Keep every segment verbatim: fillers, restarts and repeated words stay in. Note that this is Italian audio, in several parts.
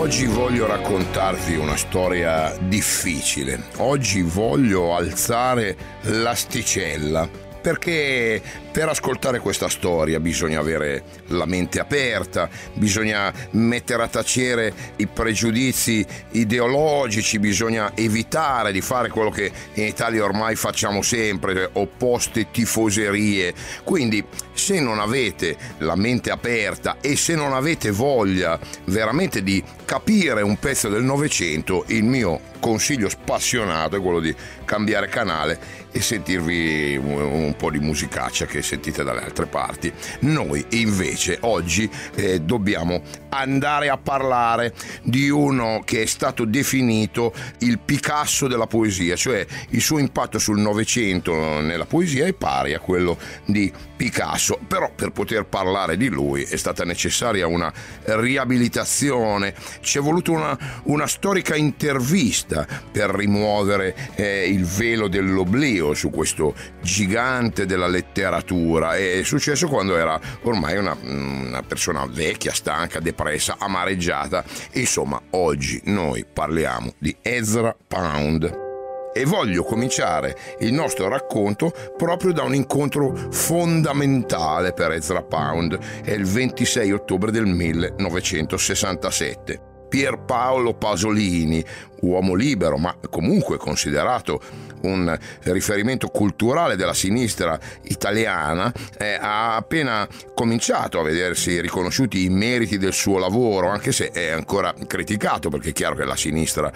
Oggi voglio raccontarvi una storia difficile. Oggi voglio alzare l'asticella, perché per ascoltare questa storia bisogna avere la mente aperta, bisogna mettere a tacere i pregiudizi ideologici, bisogna evitare di fare quello che in Italia ormai facciamo sempre, opposte tifoserie. Quindi se non avete la mente aperta e se non avete voglia veramente di capire un pezzo del Novecento, il mio consiglio spassionato è quello di cambiare canale e sentirvi un po' di musicaccia che sentite dalle altre parti. Noi invece oggi eh, dobbiamo andare a parlare di uno che è stato definito il Picasso della poesia, cioè il suo impatto sul Novecento nella poesia è pari a quello di Picasso. Però per poter parlare di lui è stata necessaria una riabilitazione, ci è voluta una, una storica intervista per rimuovere eh, il velo dell'oblio su questo gigante della letteratura. È successo quando era ormai una, una persona vecchia, stanca, depressa, amareggiata. Insomma, oggi noi parliamo di Ezra Pound. E voglio cominciare il nostro racconto proprio da un incontro fondamentale per Ezra Pound. È il ventisei ottobre del millenovecentosessantasette. Pierpaolo Pasolini, uomo libero ma comunque considerato un riferimento culturale della sinistra italiana, eh, ha appena cominciato a vedersi riconosciuti i meriti del suo lavoro, anche se è ancora criticato, perché è chiaro che la sinistra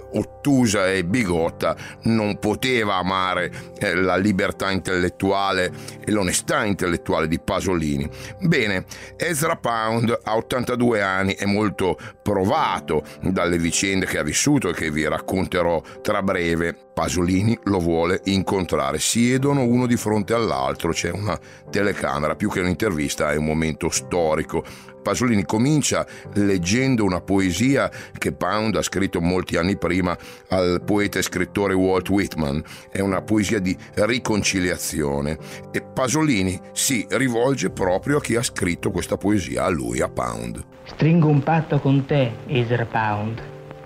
ottusa e bigotta non poteva amare eh, la libertà intellettuale e l'onestà intellettuale di Pasolini. Bene, Ezra Pound ha ottantadue anni, è molto provato dalle vicende che ha vissuto e che vi racconterò tra breve. Pasolini lo vuole incontrare, siedono uno di fronte all'altro, c'è una telecamera, più che un'intervista è un momento storico. Pasolini comincia leggendo una poesia che Pound ha scritto molti anni prima al poeta e scrittore Walt Whitman. È una poesia di riconciliazione e Pasolini si rivolge proprio a chi ha scritto questa poesia, a lui, a Pound. Stringo un patto con te, Ezra Pound.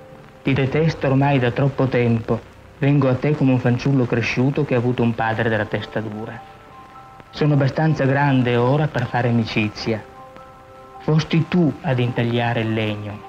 Ti detesto ormai da troppo tempo. Vengo a te come un fanciullo cresciuto che ha avuto un padre della testa dura. Sono abbastanza grande ora per fare amicizia. Fosti tu ad intagliare il legno.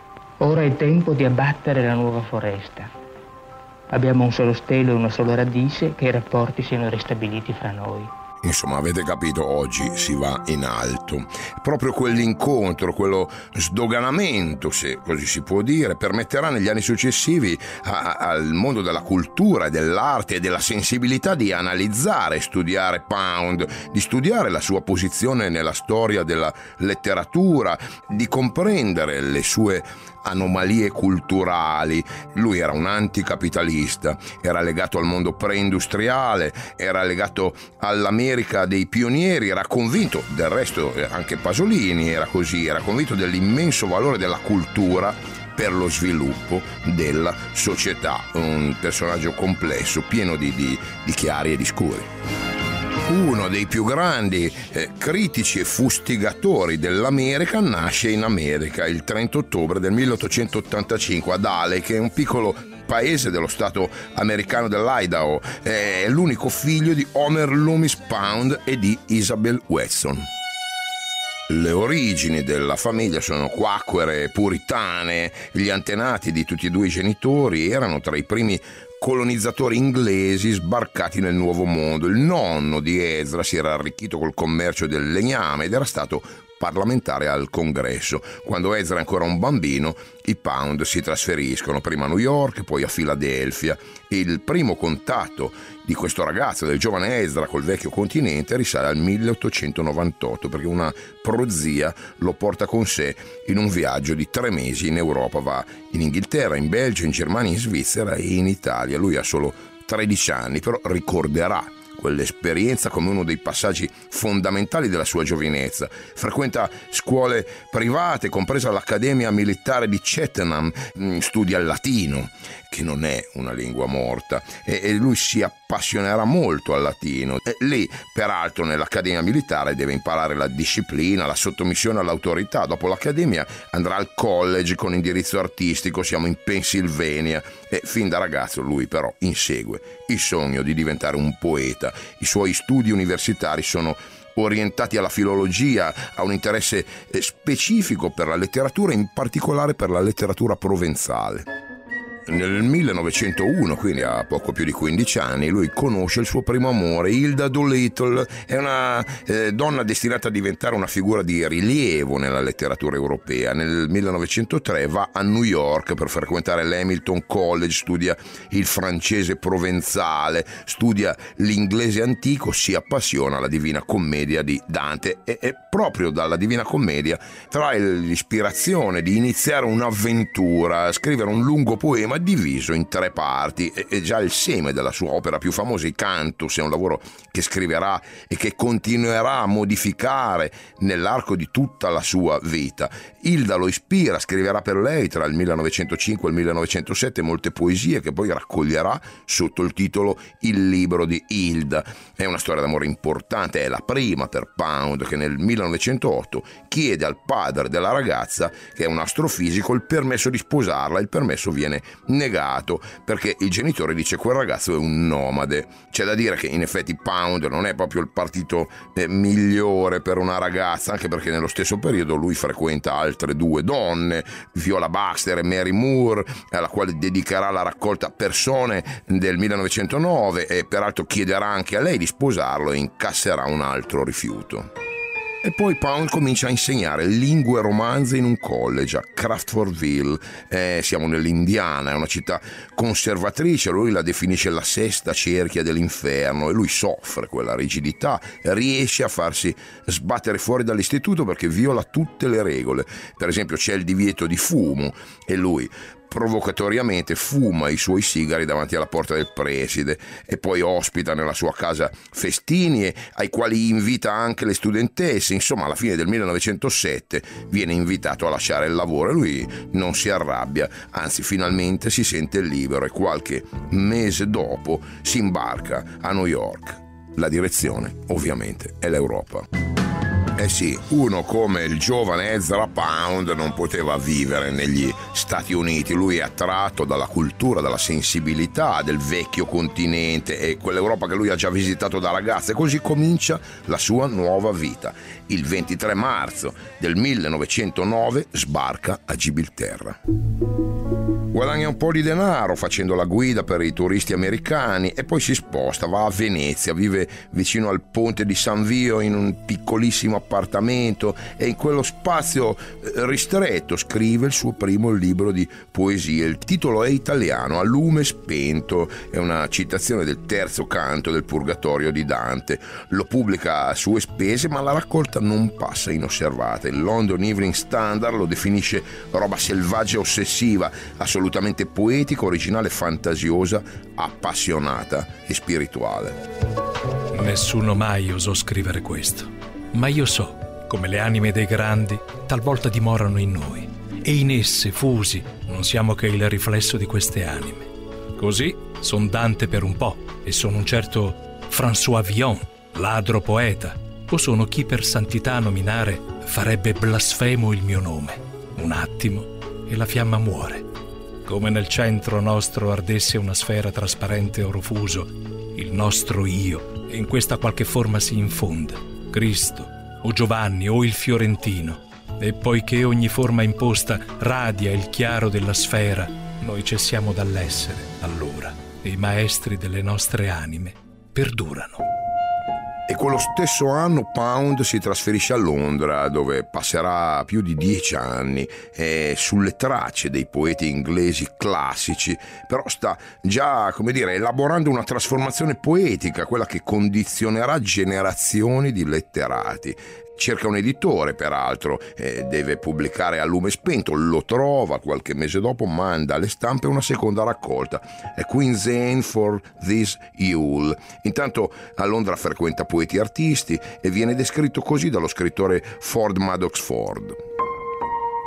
Ora è tempo di abbattere la nuova foresta. Abbiamo un solo stelo e una sola radice, che i rapporti siano ristabiliti fra noi. Insomma, avete capito, oggi si va in alto. Proprio quell'incontro, quello sdoganamento, se così si può dire, permetterà negli anni successivi a, al mondo della cultura, dell'arte e della sensibilità di analizzare e studiare Pound, di studiare la sua posizione nella storia della letteratura, di comprendere le sue anomalie culturali. Lui era un anticapitalista, era legato al mondo preindustriale, era legato all'America dei pionieri, era convinto, del resto anche Pasolini era così, era convinto dell'immenso valore della cultura per lo sviluppo della società. Un personaggio complesso, pieno di, di, di chiari e di scuri. Uno dei più grandi eh, critici e fustigatori dell'America nasce in America il trenta ottobre del milleottocentottantacinque ad Ale, che è un piccolo paese dello stato americano dell'Idaho. È l'unico figlio di Homer Loomis Pound e di Isabel Watson. Le origini della famiglia sono quacquere, puritane. Gli antenati di tutti e due i genitori erano tra i primi colonizzatori inglesi sbarcati nel Nuovo Mondo. Il nonno di Ezra si era arricchito col commercio del legname ed era stato parlamentare al Congresso. Quando Ezra è ancora un bambino, i Pound si trasferiscono prima a New York, poi a Filadelfia. Il primo contatto di questo ragazzo, del giovane Ezra, col vecchio continente risale al milleottocentonovantotto, perché una prozia lo porta con sé in un viaggio di tre mesi in Europa. Va in Inghilterra, in Belgio, in Germania, in Svizzera e in Italia. Lui ha solo tredici anni, però ricorderà quell'esperienza come uno dei passaggi fondamentali della sua giovinezza. Frequenta scuole private, compresa l'Accademia Militare di Cheltenham, studia il latino che non è una lingua morta, e, e lui si appassionerà molto al latino. E lì, peraltro, nell'Accademia Militare deve imparare la disciplina, la sottomissione all'autorità. Dopo l'Accademia andrà al college con indirizzo artistico, siamo in Pennsylvania, e fin da ragazzo lui però insegue il sogno di diventare un poeta. I suoi studi universitari sono orientati alla filologia, a un interesse specifico per la letteratura, in particolare per la letteratura provenzale. Nel millenovecentouno, quindi a poco più di quindici anni, lui conosce il suo primo amore, Hilda Doolittle. È una eh, donna destinata a diventare una figura di rilievo nella letteratura europea. Nel millenovecentotre va a New York per frequentare l'Hamilton College, studia il francese provenzale, studia l'inglese antico, si appassiona alla Divina Commedia di Dante e, e proprio dalla Divina Commedia trae l'ispirazione di iniziare un'avventura, scrivere un lungo poema diviso in tre parti. È già il seme della sua opera più famosa, I Cantus. È un lavoro che scriverà e che continuerà a modificare nell'arco di tutta la sua vita. Hilda lo ispira, scriverà per lei tra il millenovecentocinque e il millenovecentosette molte poesie che poi raccoglierà sotto il titolo Il libro di Hilda. È una storia d'amore importante, è la prima per Pound, che nel millenovecentootto chiede al padre della ragazza, che è un astrofisico, il permesso di sposarla. Il permesso viene negato perché il genitore dice che quel ragazzo è un nomade. C'è da dire che in effetti Pound non è proprio il partito eh, migliore per una ragazza, anche perché nello stesso periodo lui frequenta altre due donne, Viola Baxter e Mary Moore, alla quale dedicherà la raccolta Persone del millenovecentonove, e peraltro chiederà anche a lei di sposarlo e incasserà un altro rifiuto. E poi Pound comincia a insegnare lingue romanze in un college a Crawfordville. Eh, siamo nell'Indiana, è una città conservatrice, lui la definisce la sesta cerchia dell'inferno, e lui soffre quella rigidità, riesce a farsi sbattere fuori dall'istituto perché viola tutte le regole. Per esempio c'è il divieto di fumo e lui provocatoriamente fuma i suoi sigari davanti alla porta del preside, e poi ospita nella sua casa festini ai quali invita anche le studentesse. Insomma, alla fine del millenovecentosette viene invitato a lasciare il lavoro e lui non si arrabbia, anzi finalmente si sente libero, e qualche mese dopo si imbarca a New York. La direzione ovviamente è l'Europa. Eh sì, uno come il giovane Ezra Pound non poteva vivere negli Stati Uniti. Lui è attratto dalla cultura, dalla sensibilità del vecchio continente e quell'Europa che lui ha già visitato da ragazzo, e così comincia la sua nuova vita. Il ventitré marzo del millenovecentonove sbarca a Gibilterra. Guadagna un po' di denaro facendo la guida per i turisti americani e poi si sposta, va a Venezia, vive vicino al ponte di San Vio in un piccolissimo appartamento, e in quello spazio ristretto scrive il suo primo libro di poesie. Il titolo è italiano, A lume spento, è una citazione del terzo canto del Purgatorio di Dante. Lo pubblica a sue spese, ma la raccolta non passa inosservata. Il London Evening Standard lo definisce roba selvaggia, ossessiva, assolutamente poetica, originale, fantasiosa, appassionata e spirituale. Nessuno mai osò scrivere questo, ma io so come le anime dei grandi talvolta dimorano in noi, e in esse, fusi, non siamo che il riflesso di queste anime. Così son Dante per un po', e sono un certo François Villon, ladro poeta, o sono chi per santità nominare farebbe blasfemo il mio nome. Un attimo e la fiamma muore. Come nel centro nostro ardesse una sfera trasparente oro fuso, il nostro io, e in questa qualche forma si infonde, Cristo, o Giovanni, o il Fiorentino. E poiché ogni forma imposta radia il chiaro della sfera, noi cessiamo dall'essere, allora, e i maestri delle nostre anime perdurano. E quello stesso anno Pound si trasferisce a Londra, dove passerà più di dieci anni, è sulle tracce dei poeti inglesi classici, però sta già, come dire, elaborando una trasformazione poetica, quella che condizionerà generazioni di letterati. Cerca un editore, peraltro, eh, deve pubblicare A lume spento, lo trova, qualche mese dopo manda alle stampe una seconda raccolta, A Queen's End for This Yule. Intanto a Londra frequenta poeti artisti e viene descritto così dallo scrittore Ford Madox Ford.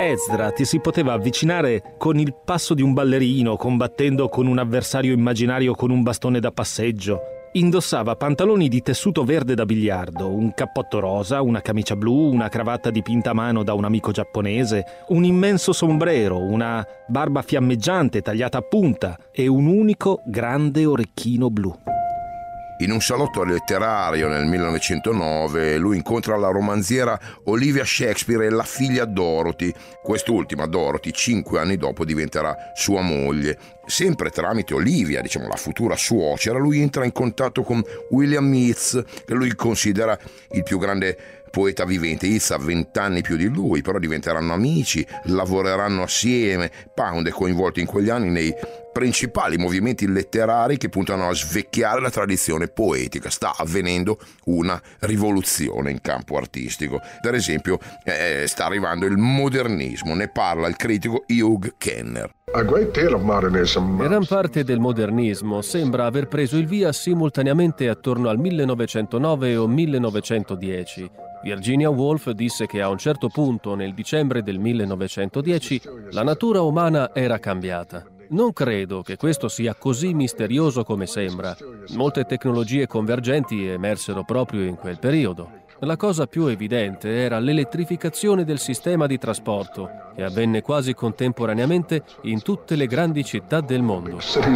Ezra ti si poteva avvicinare con il passo di un ballerino, combattendo con un avversario immaginario con un bastone da passeggio. Indossava pantaloni di tessuto verde da biliardo, un cappotto rosa, una camicia blu, una cravatta dipinta a mano da un amico giapponese, un immenso sombrero, una barba fiammeggiante tagliata a punta e un unico grande orecchino blu. In un salotto letterario nel millenovecentonove lui incontra la romanziera Olivia Shakespeare e la figlia Dorothy. Quest'ultima, Dorothy, cinque anni dopo diventerà sua moglie. Sempre tramite Olivia, diciamo la futura suocera, lui entra in contatto con William Yeats, che lui considera il più grande poeta vivente. Yeats ha vent'anni più di lui, però diventeranno amici, lavoreranno assieme. Pound è coinvolto in quegli anni nei principali movimenti letterari che puntano a svecchiare la tradizione poetica. Sta avvenendo una rivoluzione in campo artistico. Per esempio, eh, sta arrivando il modernismo, ne parla il critico Hugh Kenner. Gran parte del modernismo sembra aver preso il via simultaneamente attorno al millenovecentonove o millenovecentodieci. Virginia Woolf disse che a un certo punto, nel dicembre del millenovecentodieci, la natura umana era cambiata. Non credo che questo sia così misterioso come sembra. Molte tecnologie convergenti emersero proprio in quel periodo. La cosa più evidente era l'elettrificazione del sistema di trasporto, che avvenne quasi contemporaneamente in tutte le grandi città del mondo.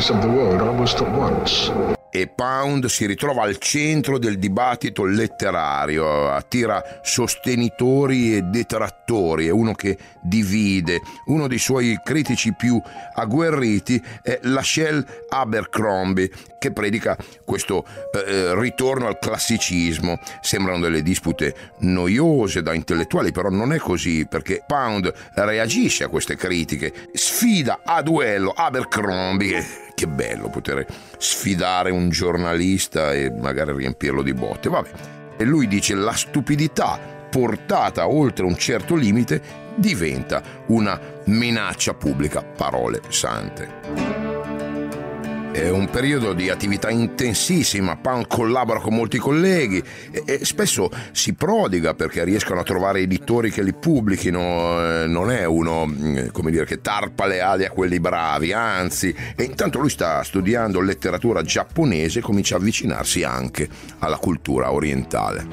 E Pound si ritrova al centro del dibattito letterario, attira sostenitori e detrattori, è uno che divide. Uno dei suoi critici più agguerriti è Lascelles Abercrombie, che predica questo eh, ritorno al classicismo. Sembrano delle dispute noiose da intellettuali, però non è così, perché Pound reagisce a queste critiche, sfida a duello Abercrombie. Che bello poter sfidare un giornalista e magari riempirlo di botte. Vabbè. E lui dice: la stupidità portata oltre un certo limite diventa una minaccia pubblica. Parole sante. È un periodo di attività intensissima. Pound collabora con molti colleghi e, e spesso si prodiga perché riescono a trovare editori che li pubblichino. Eh, non è uno, come dire, che tarpa le ali a quelli bravi, anzi. E intanto lui sta studiando letteratura giapponese e comincia a avvicinarsi anche alla cultura orientale.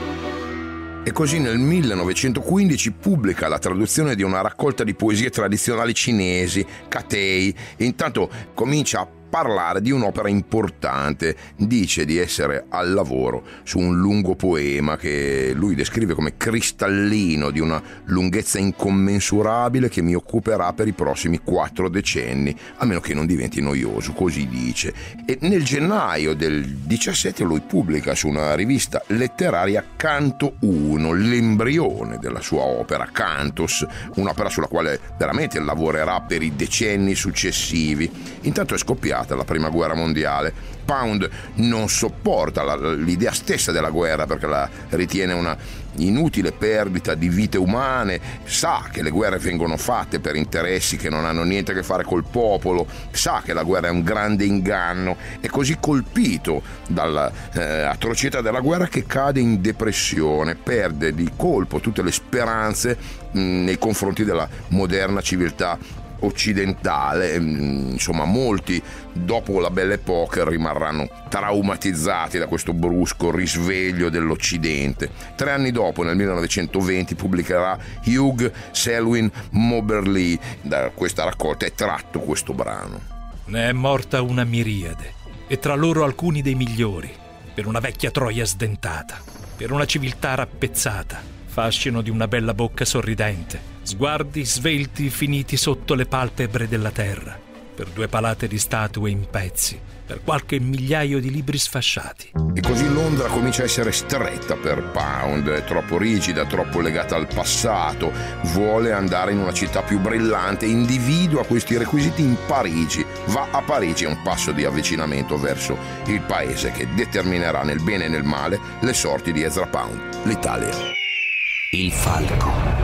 E così nel millenovecentoquindici pubblica la traduzione di una raccolta di poesie tradizionali cinesi, Katei, e intanto comincia a parlare di un'opera importante. Dice di essere al lavoro su un lungo poema che lui descrive come cristallino, di una lunghezza incommensurabile, che mi occuperà per i prossimi quattro decenni, a meno che non diventi noioso, così dice. E nel gennaio del diciassette lui pubblica su una rivista letteraria Canto uno, l'embrione della sua opera, Cantos, un'opera sulla quale veramente lavorerà per i decenni successivi. Intanto è scoppiata la prima guerra mondiale. Pound non sopporta la, l'idea stessa della guerra perché la ritiene una inutile perdita di vite umane, sa che le guerre vengono fatte per interessi che non hanno niente a che fare col popolo, sa che la guerra è un grande inganno. È così colpito dall'atrocità eh, della guerra che cade in depressione, perde di colpo tutte le speranze mh, nei confronti della moderna civiltà occidentale. Insomma, molti dopo la Belle Époque rimarranno traumatizzati da questo brusco risveglio dell'Occidente. Tre anni dopo, nel millenovecentoventi, pubblicherà Hugh Selwyn Moberly. Da questa raccolta è tratto questo brano. Ne è morta una miriade, e tra loro alcuni dei migliori, per una vecchia Troia sdentata, per una civiltà rappezzata, fascino di una bella bocca sorridente, sguardi svelti finiti sotto le palpebre della terra, per due palate di statue in pezzi, per qualche migliaio di libri sfasciati. E così Londra comincia a essere stretta per Pound, è troppo rigida, troppo legata al passato, vuole andare in una città più brillante, individua questi requisiti in Parigi, va a Parigi, è un passo di avvicinamento verso il paese che determinerà nel bene e nel male le sorti di Ezra Pound, l'Italia. Il falco.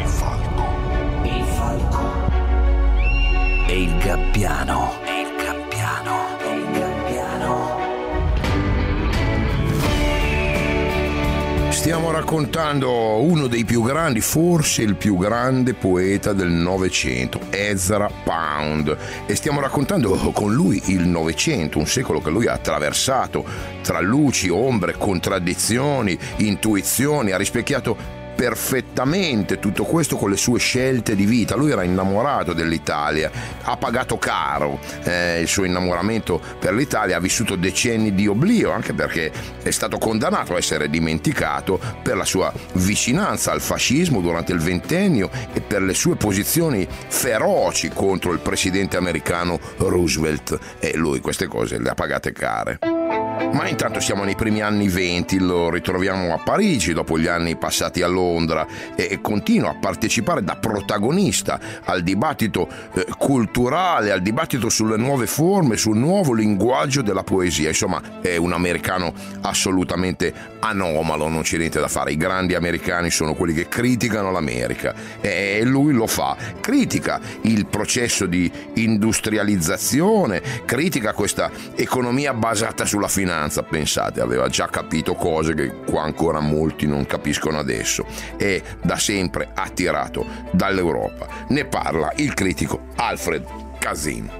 E il gabbiano. E il gabbiano. E il gabbiano. Stiamo raccontando uno dei più grandi, forse il più grande poeta del Novecento, Ezra Pound, e stiamo raccontando con lui il Novecento, un secolo che lui ha attraversato tra luci, ombre, contraddizioni, intuizioni, ha rispecchiato perfettamente tutto questo con le sue scelte di vita. Lui era innamorato dell'Italia, ha pagato caro eh, il suo innamoramento per l'Italia, ha vissuto decenni di oblio, anche perché è stato condannato a essere dimenticato per la sua vicinanza al fascismo durante il ventennio e per le sue posizioni feroci contro il presidente americano Roosevelt, e lui queste cose le ha pagate care. Ma intanto siamo nei primi anni venti, lo ritroviamo a Parigi dopo gli anni passati a Londra e continua a partecipare da protagonista al dibattito eh, culturale, al dibattito sulle nuove forme, sul nuovo linguaggio della poesia. Insomma, è un americano assolutamente anomalo, non c'è niente da fare. I grandi americani sono quelli che criticano l'America e lui lo fa, critica il processo di industrializzazione, critica questa economia basata sulla finanza. Pensate, aveva già capito cose che qua ancora molti non capiscono adesso, e da sempre attirato dall'Europa. Ne parla il critico Alfred Kazin.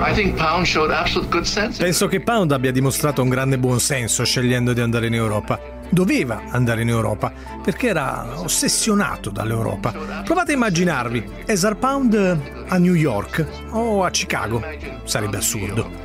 Penso che Pound abbia dimostrato un grande buonsenso scegliendo di andare in Europa. Doveva andare in Europa perché era ossessionato dall'Europa. Provate a immaginarvi Ezra Pound a New York o a Chicago. Sarebbe assurdo.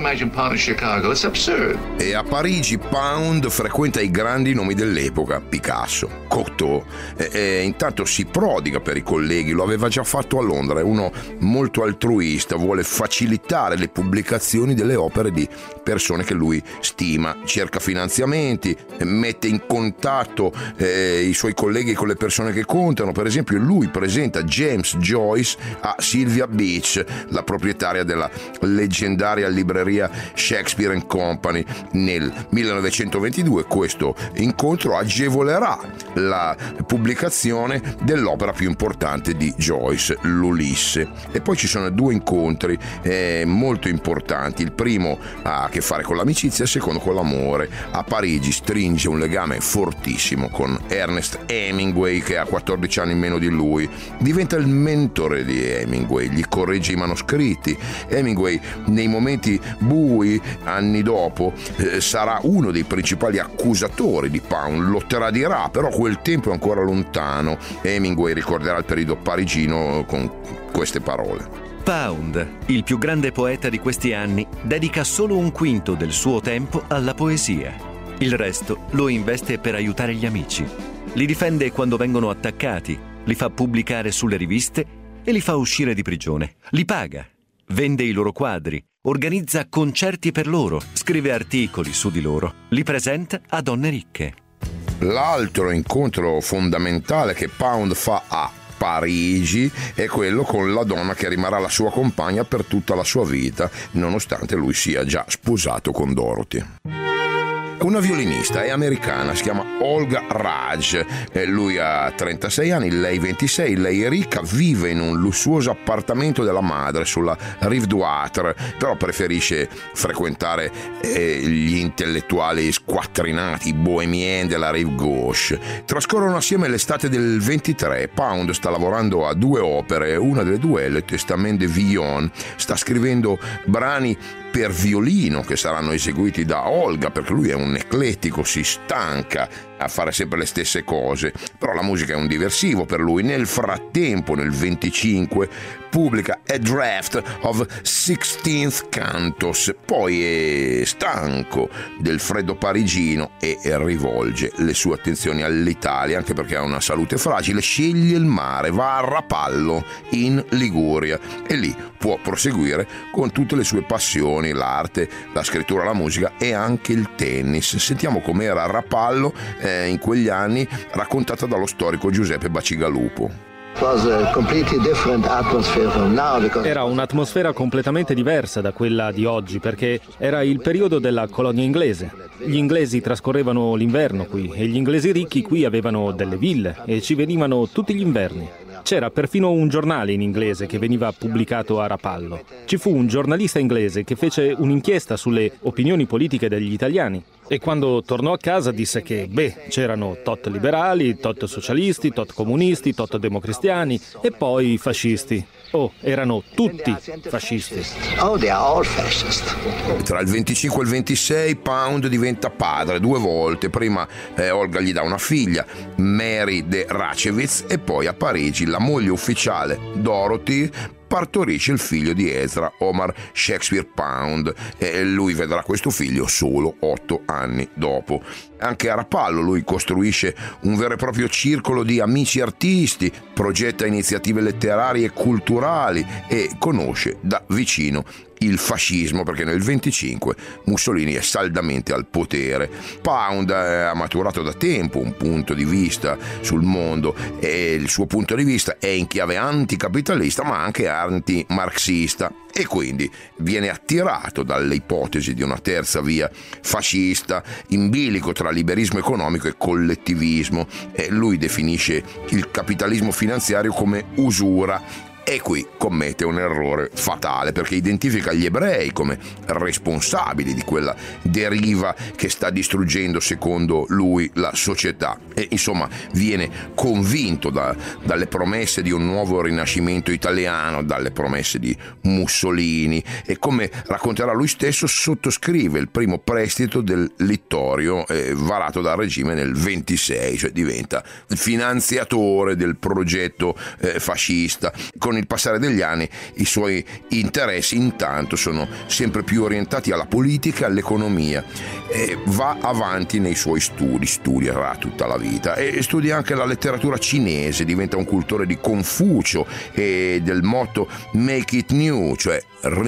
E a Parigi Pound frequenta i grandi nomi dell'epoca, Picasso, Cocteau, e, e intanto si prodiga per i colleghi. Lo aveva già fatto a Londra, è uno molto altruista, vuole facilitare le pubblicazioni delle opere di persone che lui stima, cerca finanziamenti, mette in contatto eh, i suoi colleghi con le persone che contano. Per esempio, lui presenta James Joyce a Sylvia Beach, la proprietaria della leggendaria libreria Shakespeare and Company, nel millenovecentoventidue. Questo incontro agevolerà la pubblicazione dell'opera più importante di Joyce, l'Ulisse. E poi ci sono due incontri eh, molto importanti. Il primo ha a che fare con l'amicizia, il secondo con l'amore. A Parigi stringe un legame fortissimo con Ernest Hemingway, che ha quattordici anni meno di lui. Diventa il mentore di Hemingway, gli corregge i manoscritti. Hemingway, nei momenti bui, anni dopo, eh, sarà uno dei principali accusatori di Pound, lo tradirà, però quel tempo è ancora lontano. Hemingway ricorderà il periodo parigino con queste parole. Pound, il più grande poeta di questi anni, dedica solo un quinto del suo tempo alla poesia. Il resto lo investe per aiutare gli amici. Li difende quando vengono attaccati, li fa pubblicare sulle riviste e li fa uscire di prigione. Li paga, vende i loro quadri, organizza concerti per loro, scrive articoli su di loro, li presenta a donne ricche. L'altro incontro fondamentale che Pound fa a Parigi è quello con la donna che rimarrà la sua compagna per tutta la sua vita, nonostante lui sia già sposato con Dorothy. Una violinista, è americana, si chiama Olga Raj, lui ha trentasei anni, lei ventisei, lei è ricca, vive in un lussuoso appartamento della madre sulla Rive Droite, però preferisce frequentare eh, gli intellettuali squattrinati, i bohemien della Rive Gauche. Trascorrono assieme l'estate del ventitré, Pound sta lavorando a due opere, una delle due è Le Testament de Villon, sta scrivendo brani per violino che saranno eseguiti da Olga, perché lui è un eclettico, si stanca a fare sempre le stesse cose, però la musica è un diversivo per lui. Nel frattempo, nel venticinque, pubblica A Draft of Sixteenth Cantos, poi è stanco del freddo parigino e rivolge le sue attenzioni all'Italia, anche perché ha una salute fragile, sceglie il mare, va a Rapallo in Liguria e lì può proseguire con tutte le sue passioni, l'arte, la scrittura, la musica e anche il tennis. Sentiamo com'era a Rapallo eh, in quegli anni, raccontata dallo storico Giuseppe Bacigalupo. Era un'atmosfera completamente diversa da quella di oggi, perché era il periodo della colonia inglese. Gli inglesi trascorrevano l'inverno qui e gli inglesi ricchi qui avevano delle ville e ci venivano tutti gli inverni. C'era perfino un giornale in inglese che veniva pubblicato a Rapallo. Ci fu un giornalista inglese che fece un'inchiesta sulle opinioni politiche degli italiani E quando tornò a casa disse che, beh, c'erano tot liberali, tot socialisti, tot comunisti, tot democristiani e poi fascisti. Oh, erano tutti fascisti. Oh, they are all fascist. Tra il venticinque e il ventisei Pound diventa padre due volte. Prima eh, Olga gli dà una figlia, Mary de Rachevitz, e poi a Parigi la moglie ufficiale, Dorothy, partorisce il figlio di Ezra, Omar Shakespeare Pound, e lui vedrà questo figlio solo otto anni dopo. Anche a Rapallo lui costruisce un vero e proprio circolo di amici artisti, progetta iniziative letterarie e culturali e conosce da vicino il fascismo, perché nel venticinque Mussolini è saldamente al potere. Pound ha maturato da tempo un punto di vista sul mondo e il suo punto di vista è in chiave anticapitalista ma anche anti-marxista, e quindi viene attirato dalle ipotesi di una terza via fascista, in bilico tra liberismo economico e collettivismo. E lui definisce il capitalismo finanziario come usura. E qui commette un errore fatale, perché identifica gli ebrei come responsabili di quella deriva che sta distruggendo, secondo lui, la società. E insomma viene convinto da, dalle promesse di un nuovo rinascimento italiano, dalle promesse di Mussolini, e come racconterà lui stesso sottoscrive il primo prestito del littorio eh, varato dal regime nel ventisei, cioè diventa finanziatore del progetto eh, fascista. Con il passare degli anni i suoi interessi intanto sono sempre più orientati alla politica e all'economia, e va avanti nei suoi studi, studierà tutta la vita e studia anche la letteratura cinese, diventa un cultore di Confucio e del motto Make it new, cioè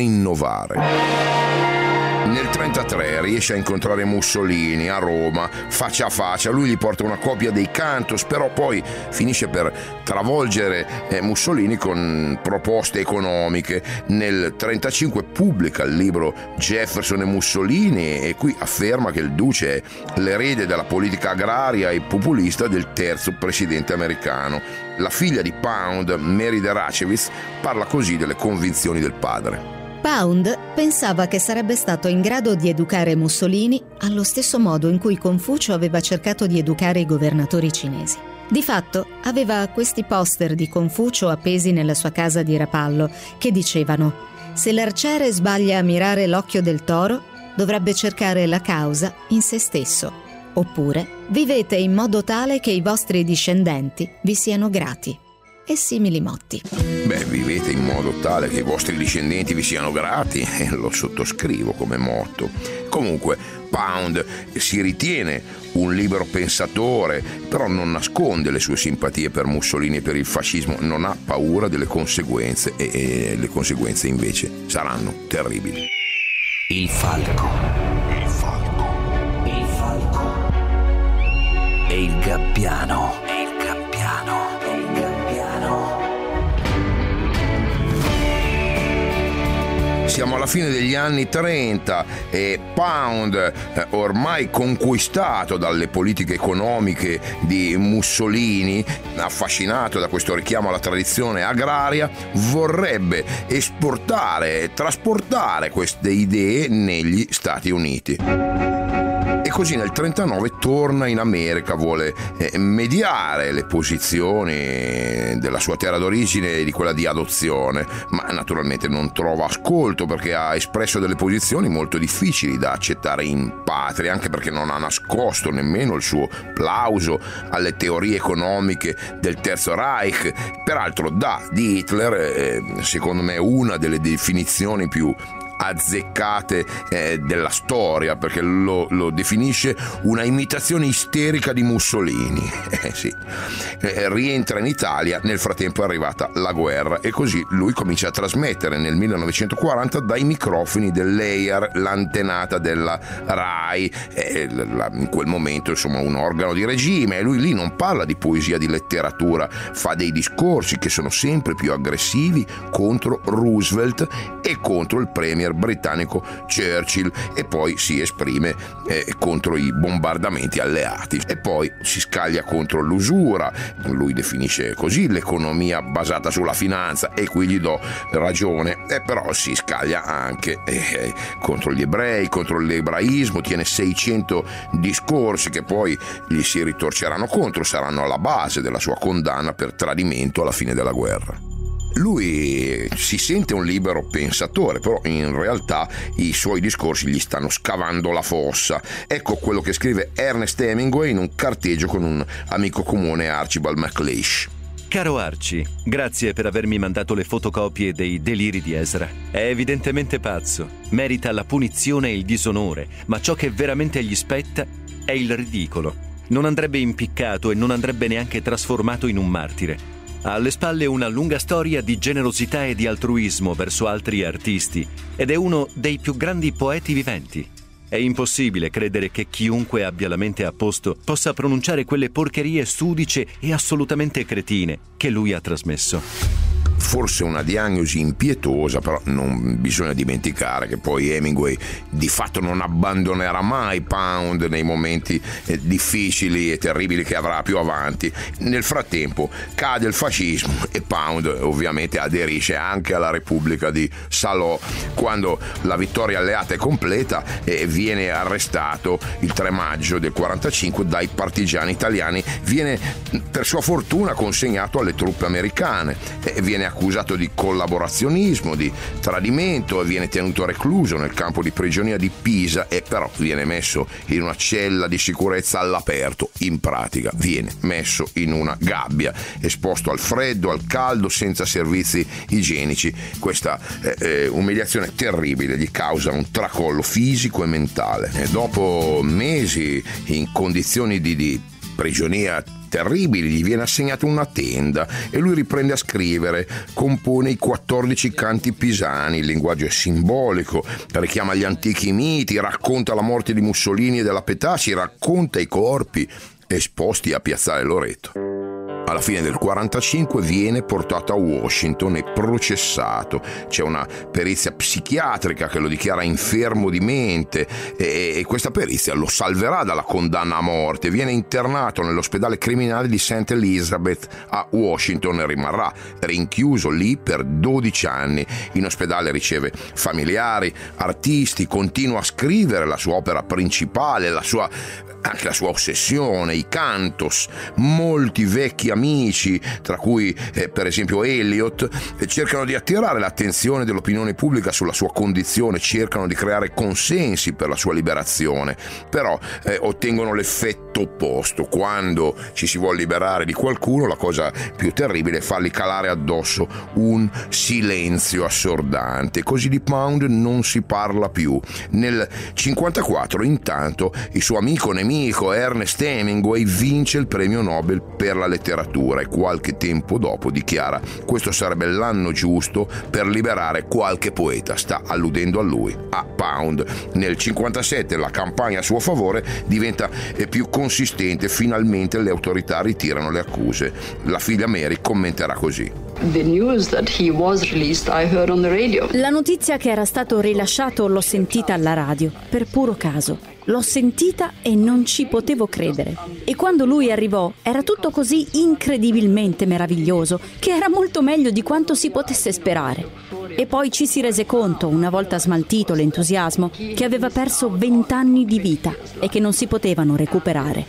rinnovare. Nel trentatré riesce a incontrare Mussolini a Roma, faccia a faccia. Lui gli porta una copia dei Cantos, però poi finisce per travolgere eh, Mussolini con proposte economiche. Nel trentacinque pubblica il libro Jefferson e Mussolini, e qui afferma che il duce è l'erede della politica agraria e populista del terzo presidente americano. La figlia di Pound, Mary de Rachevitz, parla così delle convinzioni del padre. Pound pensava che sarebbe stato in grado di educare Mussolini allo stesso modo in cui Confucio aveva cercato di educare i governatori cinesi. Di fatto, aveva questi poster di Confucio appesi nella sua casa di Rapallo che dicevano: se l'arciere sbaglia a mirare l'occhio del toro, dovrebbe cercare la causa in se stesso. Oppure, vivete in modo tale che i vostri discendenti vi siano grati. E simili motti. Beh, vivete in modo tale che i vostri discendenti vi siano grati, e lo sottoscrivo come motto. Comunque, Pound si ritiene un libero pensatore, però non nasconde le sue simpatie per Mussolini e per il fascismo, non ha paura delle conseguenze, e, e le conseguenze invece saranno terribili. Il falco. Il falco. Il falco. E il gabbiano. E il gabbiano. Siamo alla fine degli anni trenta e Pound, eh, ormai conquistato dalle politiche economiche di Mussolini, affascinato da questo richiamo alla tradizione agraria, vorrebbe esportare e trasportare queste idee negli Stati Uniti. E così nel trentanove torna in America, vuole eh, mediare le posizioni della sua terra d'origine e di quella di adozione, ma naturalmente non trova ascolto, perché ha espresso delle posizioni molto difficili da accettare in patria, anche perché non ha nascosto nemmeno il suo plauso alle teorie economiche del Terzo Reich. Peraltro dà di Hitler, eh, secondo me, una delle definizioni più azzeccate eh, della storia, perché lo, lo definisce una imitazione isterica di Mussolini. Eh, sì. eh, rientra in Italia, nel frattempo è arrivata la guerra, e così lui comincia a trasmettere nel millenovecentoquaranta dai microfoni dell'E I R, l'antenata della RAI, eh, la, in quel momento insomma un organo di regime, e lui lì non parla di poesia, di letteratura, fa dei discorsi che sono sempre più aggressivi contro Roosevelt e contro il premier premier britannico Churchill e poi si esprime eh, contro i bombardamenti alleati e poi si scaglia contro l'usura. Lui definisce così l'economia basata sulla finanza e qui gli do ragione, e però si scaglia anche eh, contro gli ebrei, contro l'ebraismo, tiene seicento discorsi che poi gli si ritorceranno contro, saranno alla base della sua condanna per tradimento alla fine della guerra. Lui si sente un libero pensatore, però in realtà i suoi discorsi gli stanno scavando la fossa. Ecco quello che scrive Ernest Hemingway in un carteggio con un amico comune, Archibald MacLeish. Caro Archie, grazie per avermi mandato le fotocopie dei deliri di Ezra. È evidentemente pazzo, merita la punizione e il disonore, ma ciò che veramente gli spetta è il ridicolo. Non andrebbe impiccato e non andrebbe neanche trasformato in un martire. Ha alle spalle una lunga storia di generosità e di altruismo verso altri artisti ed è uno dei più grandi poeti viventi. È impossibile credere che chiunque abbia la mente a posto possa pronunciare quelle porcherie sudice e assolutamente cretine che lui ha trasmesso. Forse una diagnosi impietosa, però non bisogna dimenticare che poi Hemingway di fatto non abbandonerà mai Pound nei momenti eh, difficili e terribili che avrà più avanti. Nel frattempo cade il fascismo e Pound ovviamente aderisce anche alla Repubblica di Salò. Quando la vittoria alleata è completa e eh, viene arrestato il tre maggio del quarantacinque dai partigiani italiani, viene per sua fortuna consegnato alle truppe americane e viene accusato di collaborazionismo, di tradimento e viene tenuto recluso nel campo di prigionia di Pisa e però viene messo in una cella di sicurezza all'aperto. In pratica viene messo in una gabbia, esposto al freddo, al caldo, senza servizi igienici. Questa eh, eh, umiliazione terribile gli causa un tracollo fisico e mentale. E dopo mesi in condizioni di, di prigionia terribili gli viene assegnata una tenda e lui riprende a scrivere, compone i quattordici canti pisani, il linguaggio è simbolico, richiama gli antichi miti, racconta la morte di Mussolini e della Petacci, racconta i corpi esposti a Piazzale Loreto. Alla fine del quarantacinque viene portato a Washington e processato. C'è una perizia psichiatrica che lo dichiara infermo di mente e, e questa perizia lo salverà dalla condanna a morte. Viene internato nell'ospedale criminale di Saint Elizabeth a Washington e rimarrà rinchiuso lì per dodici anni. In ospedale riceve familiari, artisti, continua a scrivere la sua opera principale, la sua anche la sua ossessione, i cantos. Molti vecchi amici, tra cui eh, per esempio Eliot, eh, cercano di attirare l'attenzione dell'opinione pubblica sulla sua condizione, cercano di creare consensi per la sua liberazione, però eh, ottengono l'effetto opposto. Quando ci si vuole liberare di qualcuno, la cosa più terribile è fargli calare addosso un silenzio assordante. Così di Pound non si parla più. Nel cinquantaquattro, intanto, il suo amico nemico Ernest Hemingway vince il premio Nobel per la letteratura e qualche tempo dopo dichiara: questo sarebbe l'anno giusto per liberare qualche poeta. Sta alludendo a lui, a Pound. Nel cinquantasette la campagna a suo favore diventa più consistente, finalmente le autorità ritirano le accuse. La figlia Mary commenterà così: The news that he was released, I heard on the radio. La notizia che era stato rilasciato l'ho sentita alla radio, per puro caso. L'ho sentita e non ci potevo credere. E quando lui arrivò era tutto così incredibilmente meraviglioso che era molto meglio di quanto si potesse sperare. E poi ci si rese conto, una volta smaltito l'entusiasmo, che aveva perso vent'anni di vita e che non si potevano recuperare.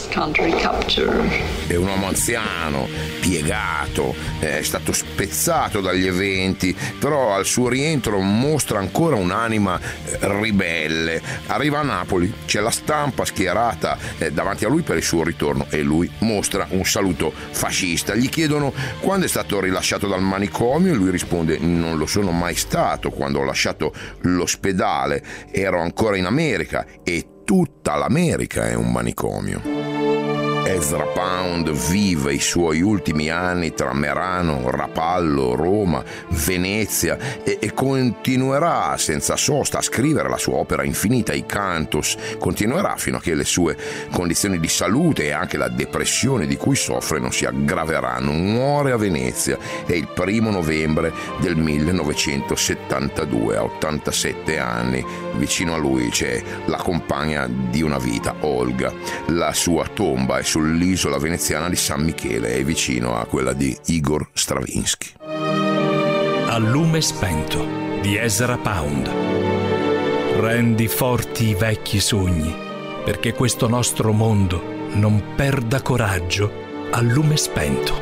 È un uomo anziano, piegato, è stato spezzato dagli eventi, però al suo rientro mostra ancora un'anima ribelle. Arriva a Napoli, c'è la stampa schierata davanti a lui per il suo ritorno e lui mostra un saluto fascista. Gli chiedono quando è stato rilasciato dal manicomio e lui risponde: non lo sono mai stato, quando ho lasciato l'ospedale ero ancora in America e tutta l'America è un manicomio. Ezra Pound vive i suoi ultimi anni tra Merano, Rapallo, Roma, Venezia e, e continuerà senza sosta a scrivere la sua opera infinita, i Cantos. Continuerà fino a che le sue condizioni di salute e anche la depressione di cui soffre non si aggraveranno. Muore a Venezia e il primo novembre del millenovecentosettantadue, a ottantasette anni. Vicino a lui c'è la compagna di una vita, Olga. La sua tomba è sull'isola veneziana di San Michele e vicino a quella di Igor Stravinsky. A lume spento di Ezra Pound. Rendi forti i vecchi sogni, perché questo nostro mondo non perda coraggio a lume spento.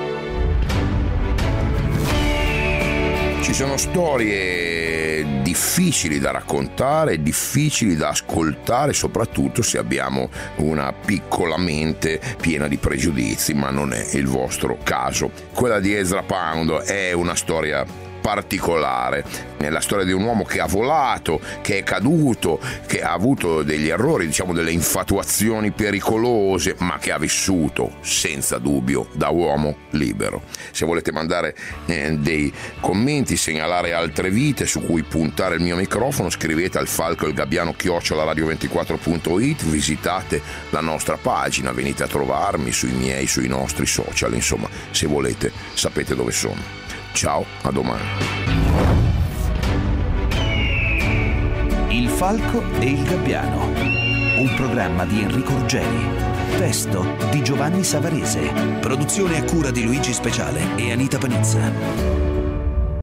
Ci sono storie difficili da raccontare, difficili da ascoltare, soprattutto se abbiamo una piccola mente piena di pregiudizi, ma non è il vostro caso. Quella di Ezra Pound è una storia particolare, è la storia di un uomo che ha volato, che è caduto, che ha avuto degli errori, diciamo delle infatuazioni pericolose, ma che ha vissuto senza dubbio da uomo libero. Se volete mandare eh, dei commenti, segnalare altre vite su cui puntare il mio microfono, scrivete al falco il gabbiano chiocciola radio ventiquattro punto it, visitate la nostra pagina, venite a trovarmi sui miei, sui nostri social, insomma, se volete sapete dove sono. Ciao, a domani. Il falco e il gabbiano, un programma di Enrico Ruggeri, testo di Giovanni Savarese, produzione a cura di Luigi Speciale e Anita Panizza.